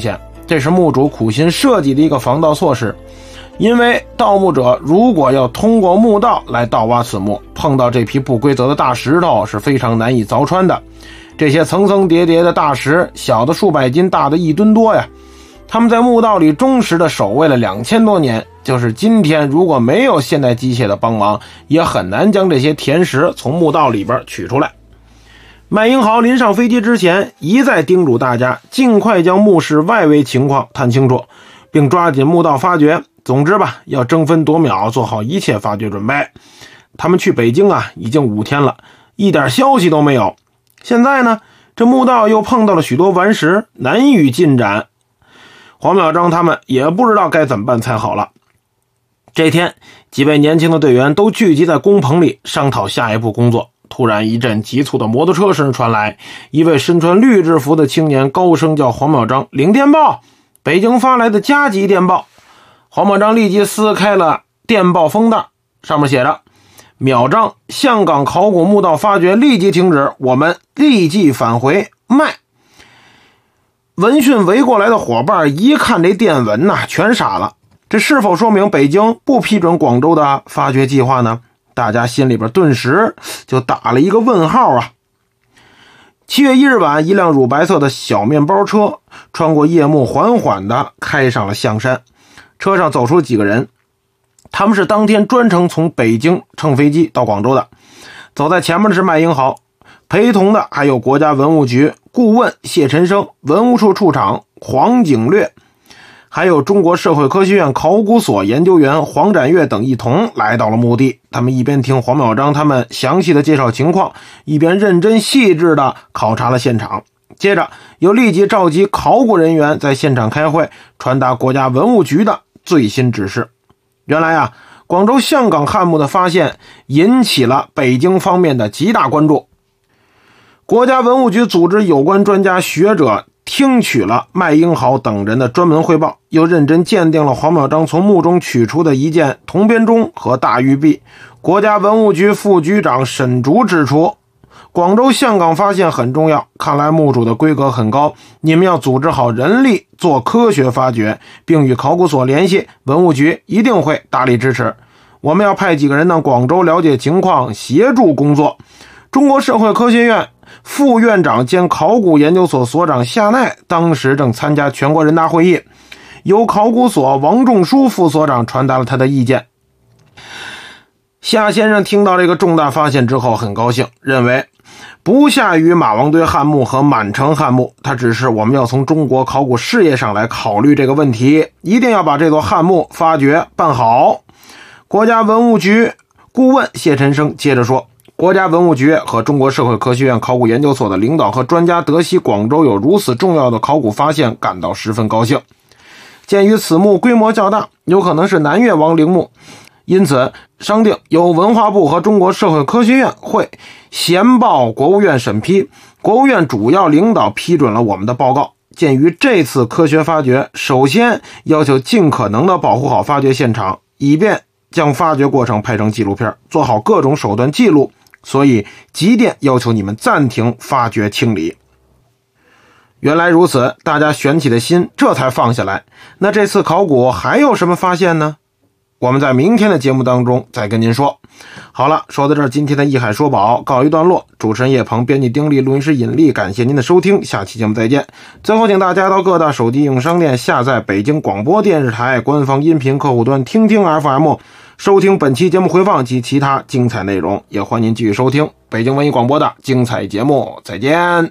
Speaker 3: 这是墓主苦心设计的一个防盗措施。因为盗墓者如果要通过墓道来盗挖此墓，碰到这批不规则的大石头是非常难以凿穿的。这些层层叠叠的大石，小的数百斤，大的1吨多呀。他们在墓道里忠实的守卫了2000多年，就是今天如果没有现代机械的帮忙，也很难将这些填石从墓道里边取出来。麦英豪临上飞机之前，一再叮嘱大家尽快将墓室外围情况探清楚，并抓紧墓道发掘。总之吧，要争分夺秒，做好一切发掘准备。他们去北京已经5天了，一点消息都没有。现在呢，这墓道又碰到了许多顽石，难以进展。黄淼章他们也不知道该怎么办才好了。这天，几位年轻的队员都聚集在工棚里商讨下一步工作。突然一阵急促的摩托车声传来，一位身穿绿制服的青年高声叫黄淼章：“领电报，北京发来的加急电报。”黄淼章立即撕开了电报封袋，上面写着：“淼章，香港考古墓道发掘立即停止，我们立即返回。麦。”闻讯围过来的伙伴一看这电文全傻了。这是否说明北京不批准广州的发掘计划呢？大家心里边顿时就打了一个问号啊。7月1日晚，一辆乳白色的小面包车穿过夜幕，缓缓地开上了象山。车上走出几个人，他们是当天专程从北京乘飞机到广州的。走在前面的是麦英豪，陪同的还有国家文物局顾问谢晨生、文物处处长黄景略，还有中国社会科学院考古所研究员黄展岳等一同来到了墓地。他们一边听黄淼章他们详细的介绍情况，一边认真细致的考察了现场。接着又立即召集考古人员在现场开会，传达国家文物局的最新指示。原来广州香港汉墓的发现引起了北京方面的极大关注。国家文物局组织有关专家学者听取了麦英豪等人的专门汇报，又认真鉴定了黄淼章从墓中取出的一件铜编钟和大玉璧。国家文物局副局长沈竹指出，广州香港发现很重要，看来墓主的规格很高，你们要组织好人力做科学发掘，并与考古所联系，文物局一定会大力支持。我们要派几个人到广州了解情况，协助工作。中国社会科学院副院长兼考古研究所所长夏奈当时正参加全国人大会议，由考古所王仲书副所长传达了他的意见。夏先生听到这个重大发现之后很高兴，认为不下于马王堆汉墓和满城汉墓，它只是我们要从中国考古事业上来考虑这个问题，一定要把这座汉墓发掘办好。国家文物局顾问谢晨生接着说，国家文物局和中国社会科学院考古研究所的领导和专家得悉广州有如此重要的考古发现，感到十分高兴。鉴于此墓规模较大，有可能是南越王陵墓，因此商定由文化部和中国社会科学院会衔报国务院审批，国务院主要领导批准了我们的报告。鉴于这次科学发掘，首先要求尽可能的保护好发掘现场，以便将发掘过程拍成纪录片，做好各种手段记录，所以急电要求你们暂停发掘清理。原来如此，大家悬起的心这才放下来。那这次考古还有什么发现呢？我们在明天的节目当中再跟您说。好了，说到这儿，今天的艺海说宝告一段落。主持人叶鹏，编辑丁力，录音师尹力，感谢您的收听，下期节目再见。最后请大家到各大手机应用商店下载北京广播电视台官方音频客户端听听 FM， 收听本期节目回放及其他精彩内容。也欢迎您继续收听北京文艺广播的精彩节目，再见。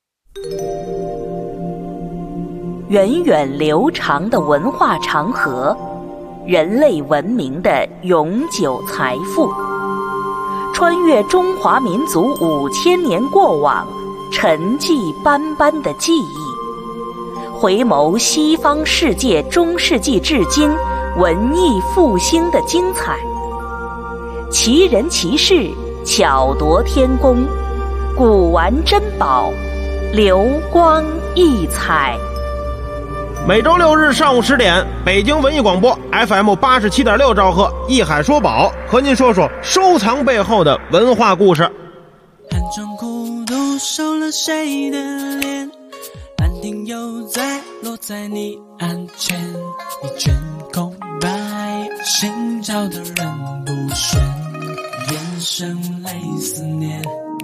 Speaker 2: 源远流长的文化长河，人类文明的永久财富，穿越中华民族5000年过往，沉寂斑斑的记忆，回眸西方世界中世纪至今文艺复兴的精彩，奇人奇事，巧夺天工，古玩珍宝，流光溢彩。
Speaker 3: 每周6日上午10点，北京文艺广播 FM 87.6兆赫，艺海说宝，和您说说收藏背后的文化故事。
Speaker 5: 寒窗苦读收了谁的脸，兰亭又在落在你案前，一卷空白，寻找的人不选，眼神泪思念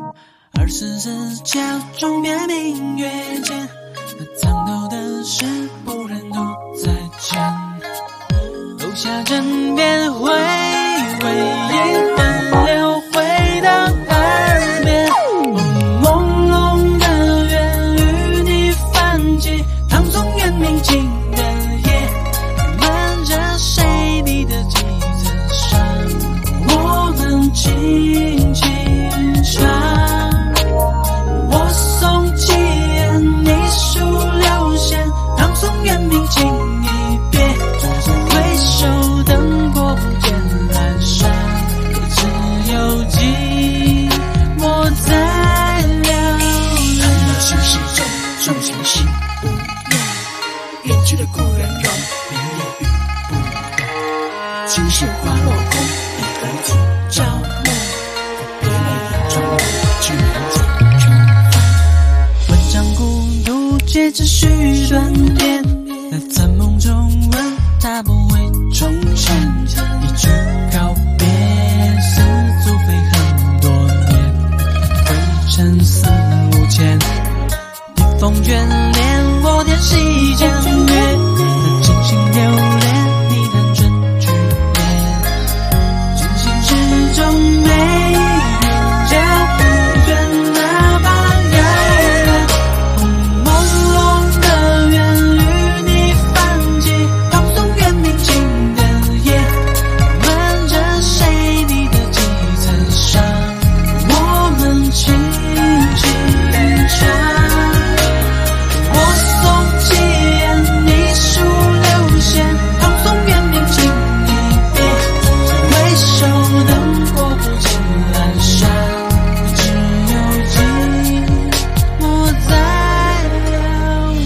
Speaker 5: ，24时假装变明月间，藏头的事不忍独再见，楼下枕边回味一分流回到耳边，朦胧的缘与你泛起，唐宋元明清的夜，漫着谁你的几层山，我们轻轻唱，我送七言，你数六弦，唐宋元明清一别，回首灯火不见阑珊，只有寂寞在流浪。心事重，重情心无怨，远去的故人容，明夜雨不断，青石花落空，一而今朝暮，别泪眼中流，去人间重返。文章孤独，皆只须断片，在梦中问他不会重现，一句告别，似足飞很多年，灰尘四五千，笔锋眷恋，我点细江月，静心流连，你弹春去年，军心之中没人家不倦，哪怕遥远，朦胧的缘与你泛起，唐宋元明清的夜，漫着谁你的几层纱，我们轻轻唱，我送七言，你数六弦，唐宋元明清一别，回首灯火不见阑珊，只有寂寞在流浪。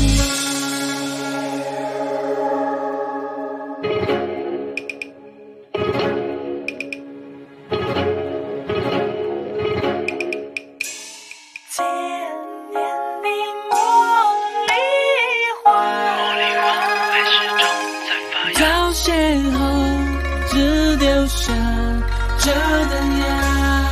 Speaker 5: 千年你茉莉花，还是种才发芽，凋谢后只留下这灯芽。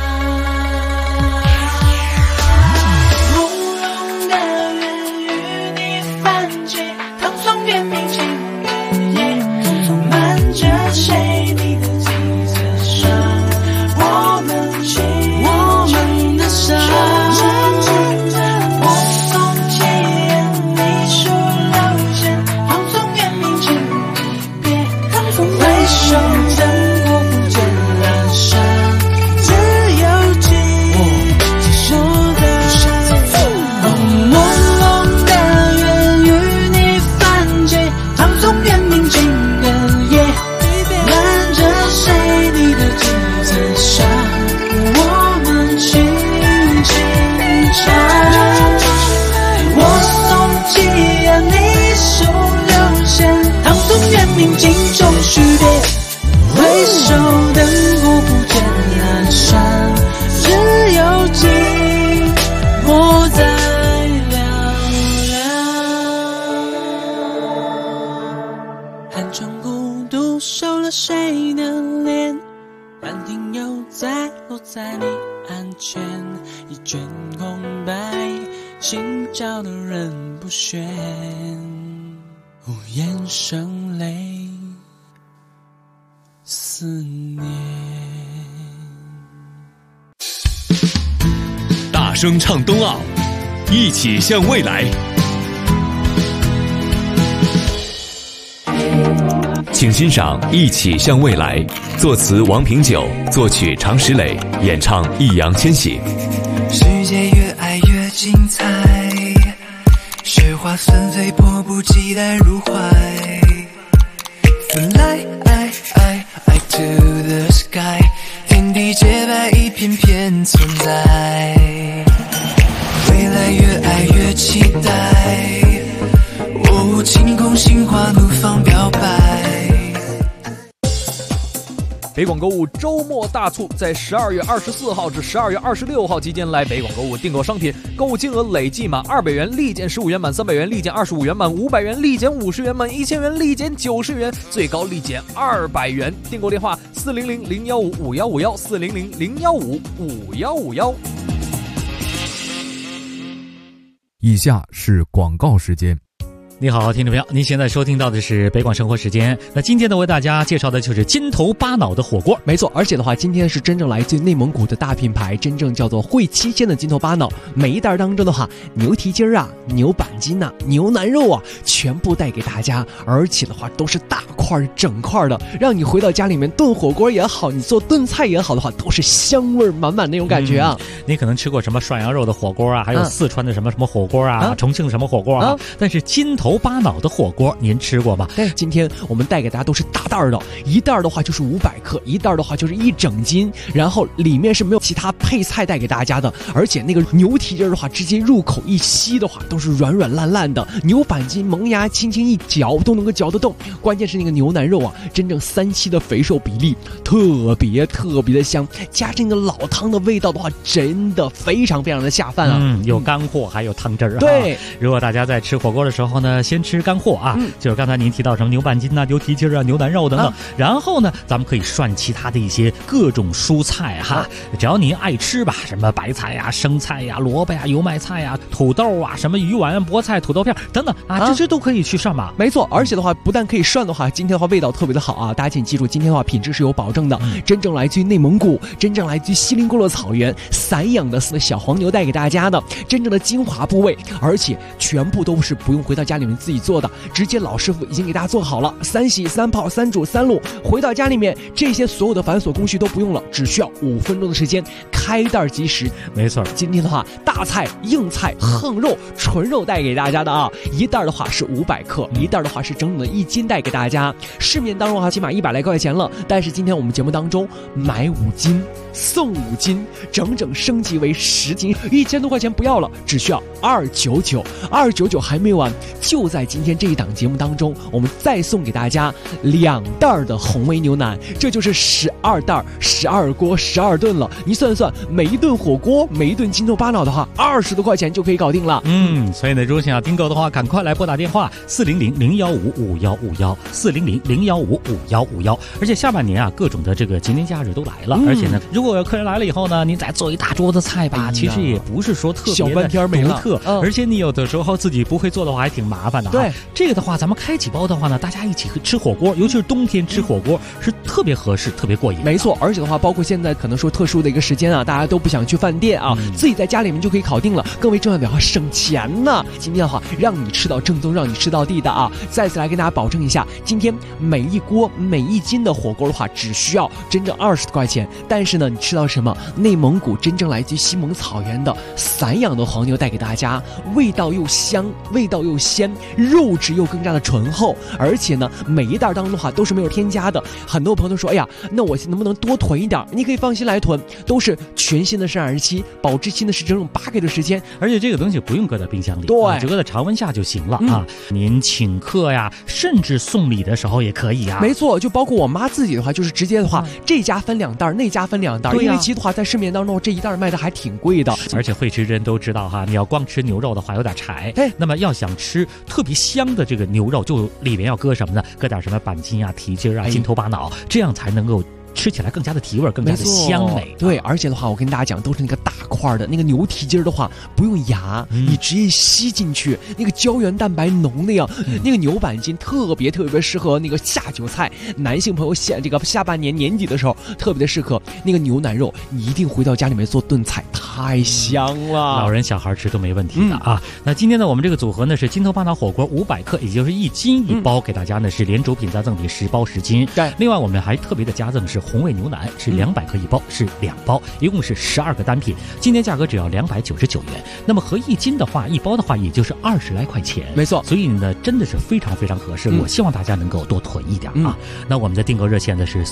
Speaker 5: 朦胧的缘与你泛起，唐宋元明清的夜，漫着谁你的几层纱，我们轻轻的伤，我送七言，你数六弦，唐宋元明清一别，回首灯火不见阑珊，只有寂寞在朦胧的缘与你泛起，唐宋元明清的夜，漫着谁你的几层纱，我们轻轻唱，我送七言，你数六弦，唐宋元明清终须别，回首灯火不见阑珊，只有寂寞在嘹亮。寒窗孤独，收了谁的脸，半庭又再落在你案前，一卷空白，寻找的人不选，无言声泪思念。
Speaker 12: 大声唱冬奥，一起向未来。请欣赏《一起向未来》，作词王平久，作曲常石磊，演唱易烊千玺。
Speaker 14: 世界越爱越精彩，雪花纷飞，迫不及待入怀。Fly to the sky， 天地洁白，一片片存在。未来越爱越期待，晴空心花怒放表白。
Speaker 15: 北广购物周末大促，在12月24号至12月26号期间来北广购物订购商品，购物金额累计满200元立减15元，满300元立减25元，满500元立减50元，满1000元立减90元，最高立减200元。订购电话400-015-5151，400-015-5151。
Speaker 16: 以下是广告时间。
Speaker 17: 你好，听众朋友，您现在收听到的是北广生活时间。那今天呢，为大家介绍的就是金头巴脑的火锅。
Speaker 18: 没错，而且的话，今天是真正来自于内蒙古的大品牌，真正叫做会七鲜的金头巴脑。每一袋当中的话，牛蹄筋啊、牛板筋啊、牛腩肉啊，全部带给大家，而且的话都是大块整块的，让你回到家里面炖火锅也好，你做炖菜也好的话，都是香味满满那种感觉啊。
Speaker 17: 你可能吃过什么涮羊肉的火锅啊，还有四川的什么火锅啊，重庆的什么火锅啊，但是金头巴脑的火锅您吃过吗？
Speaker 18: 今天我们带给大家都是大袋的，一袋的话就是500克，一袋的话就是1整斤，然后里面是没有其他配菜带给大家的，而且那个牛蹄筋的话，直接入口一吸的话都是软软烂烂的，牛板筋萌芽轻轻一嚼都能够嚼得动，关键是那个牛腩肉啊，真正3:7的肥瘦比例，特别的香，加上那个老汤的味道的话，真的非常的下饭啊。
Speaker 17: 有干货还有汤汁儿。
Speaker 18: 对，
Speaker 17: 如果大家在吃火锅的时候呢，先吃干货啊，就是刚才您提到什么牛板筋啊、牛蹄筋啊、牛腩肉等等，然后呢，咱们可以涮其他的一些各种蔬菜哈，只要您爱吃吧，什么白菜呀、生菜呀、萝卜呀、油麦菜呀、土豆啊、什么鱼丸、菠菜、土豆片等等啊，这些都可以去涮嘛。
Speaker 18: 没错，而且的话，不但可以涮的话，今天的话味道特别的好啊，大家请记住，今天的话品质是有保证的，真正来自于内蒙古，真正来自于锡林郭勒草原散养的小黄牛带给大家的，真正的精华部位，而且全部都是不用回到家里面自己做的，直接老师傅已经给大家做好了，3洗3泡3煮3卤，回到家里面这些所有的繁琐工序都不用了，只需要5分钟的时间，开袋即食。
Speaker 17: 没错，
Speaker 18: 今天的话，大菜、硬菜、横肉、纯肉带给大家的啊，一袋的话是500克，一袋的话是整整的1斤带给大家。市面当中的话起码100来块钱了，但是今天我们节目当中买5斤送5斤，整整升级为10斤，1000多块钱不要了，只需要299还没完，就在今天这一档节目当中，我们再送给大家2袋的红煨牛腩，这就是12袋12锅12顿了。你算算，每一顿火锅，每一顿金头巴脑的话，20多块钱就可以搞定了。
Speaker 17: 所以呢，如果想要订购的话，赶快来拨打电话400-015-5151，400-015-5151。而且下半年啊，各种的这个节年假日都来了，而且呢，如果有客人来了以后呢，您再做一大桌子菜吧，其实也不是说特别的
Speaker 18: 小半天没了，
Speaker 17: 而且你有的时候自己不会做的话，还挺麻烦的。
Speaker 18: 对，
Speaker 17: 这个的话，咱们开几包的话呢，大家一起吃火锅，尤其是冬天吃火锅是特别合适、特别过瘾。
Speaker 18: 没错，而且的话，包括现在可能说特殊的一个时间啊，大家都不想去饭店啊，自己在家里面就可以搞定了。更为重要的话，省钱呢。今天的话，让你吃到正宗，让你吃到地的啊！再次来跟大家保证一下，今天每一锅每1斤的火锅的话，只需要真正20多块钱。但是呢，你吃到什么？内蒙古真正来自于西蒙草原的散养的黄牛带给大家，味道又香，味道又鲜，肉质又更加的醇厚，而且呢，每一袋当中的话都是没有添加的。很多朋友都说，哎呀，那我能不能多囤一点？你可以放心来囤，都是全新的生产日期，保质期呢是整整8个月的时间，
Speaker 17: 而且这个东西不用搁在冰箱里，
Speaker 18: 对，
Speaker 17: 只搁在常温下就行了啊。您请客呀，甚至送礼的时候也可以啊。
Speaker 18: 没错，就包括我妈自己的话，就是直接的话，这家分2袋，那家分2袋，因为其实的话在市面当中这一袋卖的还挺贵的，
Speaker 17: 而且会吃人都知道哈，你要光吃牛肉的话有点柴，那么要想吃特别香的这个牛肉，就里面要搁什么呢？搁点什么板筋啊、蹄筋啊、金头巴脑，这样才能够吃起来更加的提味，更加的香美。
Speaker 18: 对，而且的话，我跟大家讲，都是那个大块的那个牛蹄筋的话，不用牙，你直接吸进去，那个胶原蛋白浓的呀。那个牛板筋特别适合那个下酒菜，男性朋友下半年年底的时候特别的适合。那个牛腩肉，你一定回到家里面做炖菜，太香了，
Speaker 17: 老人小孩吃都没问题的啊。那今天呢，我们这个组合呢是金头巴脑火锅500克，也就是1斤1包，给大家呢是连主品加赠品10包10斤。
Speaker 18: 对，
Speaker 17: 另外我们还特别的加赠是红煨牛腩，是200克1包，是2包，一共是12个单品，今天价格只要299元。那么合1斤的话，1包的话也就是20来块钱，
Speaker 18: 没错。
Speaker 17: 所以呢，真的是非常合适。我希望大家能够多囤一点啊。那我们的订购热线呢是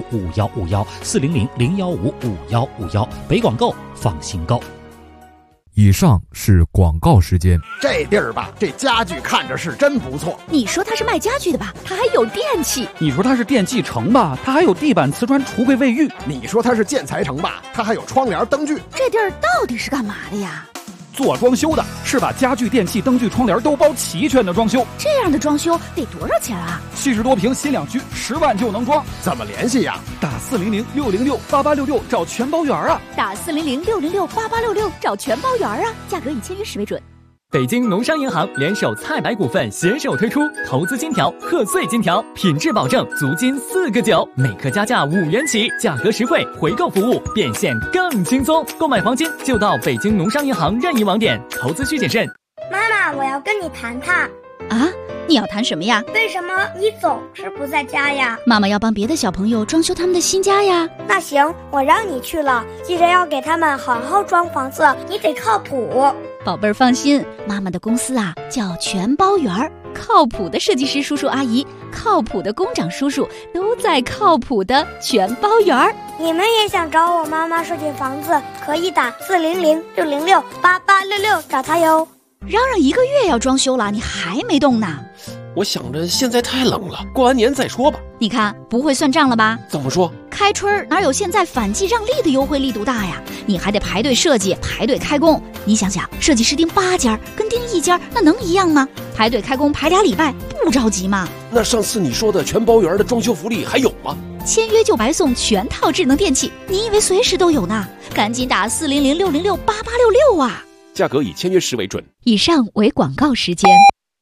Speaker 17: 400-015-5151，400-015-5151，北广购放心购。
Speaker 16: 以上是广告时间。
Speaker 6: 这地儿吧，这家具看着是真不错。
Speaker 19: 你说它是卖家具的吧，它还有电器。
Speaker 20: 你说它是电器城吧，它还有地板、瓷砖、橱柜、卫浴。
Speaker 6: 你说它是建材城吧，它还有窗帘、灯具。
Speaker 19: 这地儿到底是干嘛的呀？
Speaker 20: 做装修的，是把家具、电器、灯具、窗帘都包齐全的装修。
Speaker 19: 这样的装修得多少钱啊
Speaker 20: ？70多平新两居，10万就能装。
Speaker 6: 怎么联系呀？
Speaker 20: 打400-606-8866找全包圆啊！
Speaker 19: 打400-606-8866找全包圆啊！价格以签约时为准。
Speaker 9: 北京农商银行联手菜百股份携手推出投资金条、贺岁金条，品质保证，足金4个9，每克加价5元起，价格实惠，回购服务变现更轻松。购买黄金就到北京农商银行任意网点，投资需谨慎。
Speaker 21: 妈妈，我要跟你谈谈。
Speaker 19: 啊，你要谈什么呀？
Speaker 21: 为什么你总是不在家呀？
Speaker 19: 妈妈要帮别的小朋友装修他们的新家呀。
Speaker 21: 那行，我让你去了，记着要给他们好好装房子，你得靠谱。
Speaker 19: 宝贝儿放心，妈妈的公司啊叫全包圆儿，靠谱的设计师叔叔阿姨，靠谱的工长叔叔都在靠谱的全包圆儿。
Speaker 21: 你们也想找我妈妈设计房子，可以打400-606-8866找她哟。
Speaker 19: 嚷嚷1个月要装修了，你还没动呢？
Speaker 22: 我想着现在太冷了，过完年再说吧。
Speaker 19: 你看不会算账了吧？
Speaker 22: 怎么说？
Speaker 19: 开春哪有现在反季让利的优惠力度大呀？你还得排队设计，排队开工。你想想，设计师盯8家跟盯1家，那能一样吗？排队开工排2礼拜，不着急吗？
Speaker 22: 那上次你说的全包圆的装修福利还有吗？
Speaker 19: 签约就白送全套智能电器，你以为随时都有呢？赶紧打400-606-8866啊！
Speaker 22: 价格以签约时为准。
Speaker 19: 以上为广告时间。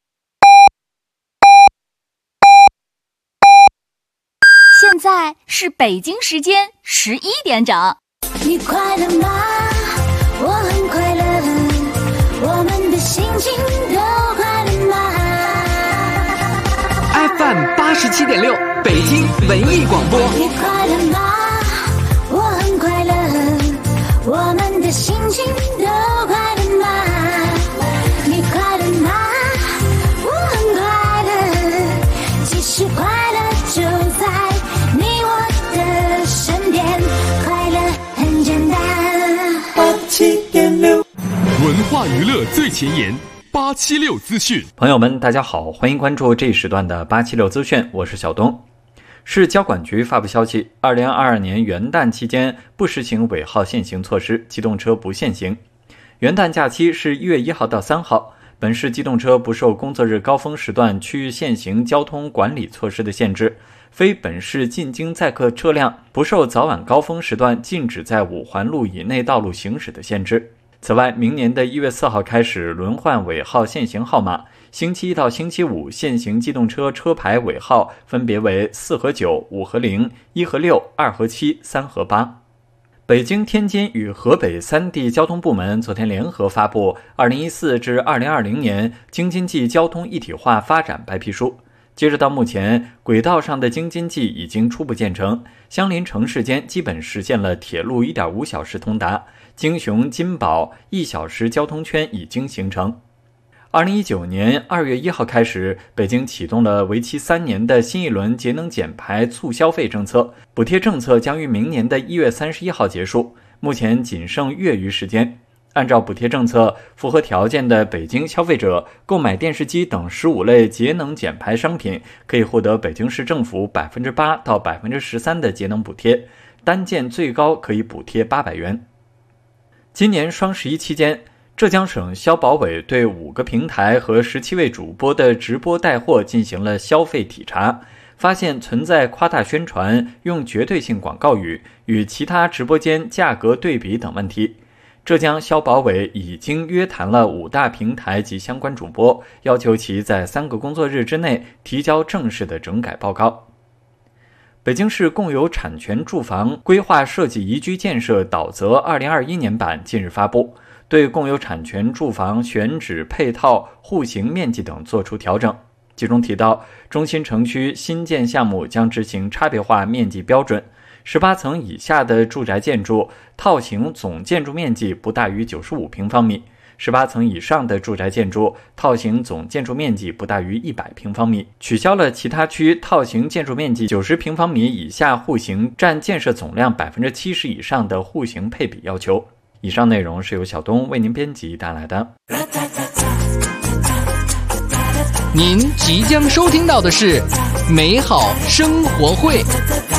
Speaker 19: 现在是北京时间11点整。
Speaker 23: 你快乐吗？我很快乐，我们的心情都快乐吗
Speaker 13: ？FM 87.6，北京文艺广播。
Speaker 23: 你快乐吗？我很快乐，我们的心情都快乐吗？你快乐吗？我很快乐，其实快乐就在你我的身边，快乐很简单。87.6，
Speaker 12: 文化娱乐最前沿，876资讯。
Speaker 24: 朋友们，大家好，欢迎关注这一时段的876资讯，我是小东。市交管局发布消息，2022年元旦期间不实行尾号限行措施，机动车不限行。元旦假期是1月1号到3号，本市机动车不受工作日高峰时段区域限行交通管理措施的限制，非本市进京载客车辆不受早晚高峰时段禁止在5环路以内道路行驶的限制。此外，明年的1月4号开始轮换尾号限行号码，星期一到星期五限行机动车车牌尾号分别为4和9、5和0、1和6、2和7、3和8。北京、天津与河北3地交通部门昨天联合发布2014至2020年京津冀交通一体化发展白皮书。截止到目前，轨道上的京津冀已经初步建成，相邻城市间基本实现了铁路1.5小时通达，京雄、金宝1小时交通圈已经形成。2019年2月1号开始，北京启动了为期3年的新一轮节能减排促消费政策，补贴政策将于明年的1月31号结束，目前仅剩月余时间。按照补贴政策，符合条件的北京消费者购买电视机等15类节能减排商品，可以获得北京市政府8%到13%的节能补贴，单件最高可以补贴800元。今年双11期间，浙江省消保委对5个平台和17位主播的直播带货进行了消费体查，发现存在夸大宣传、用绝对性广告语、与其他直播间价格对比等问题。浙江消保委已经约谈了5大平台及相关主播，要求其在3个工作日之内提交正式的整改报告。北京市共有产权住房规划设计宜居建设导则2021年版近日发布，对共有产权住房选址、配套、户型面积等作出调整。其中提到，中心城区新建项目将执行差别化面积标准，18层以下的住宅建筑套型总建筑面积不大于95平方米，18层以上的住宅建筑套型总建筑面积不大于100平方米，取消了其他区套型建筑面积90平方米以下户型占建设总量70%以上的户型配比要求。 以上内容是由小东为您编辑带来的。
Speaker 13: 您即将收听到的是美好生活会。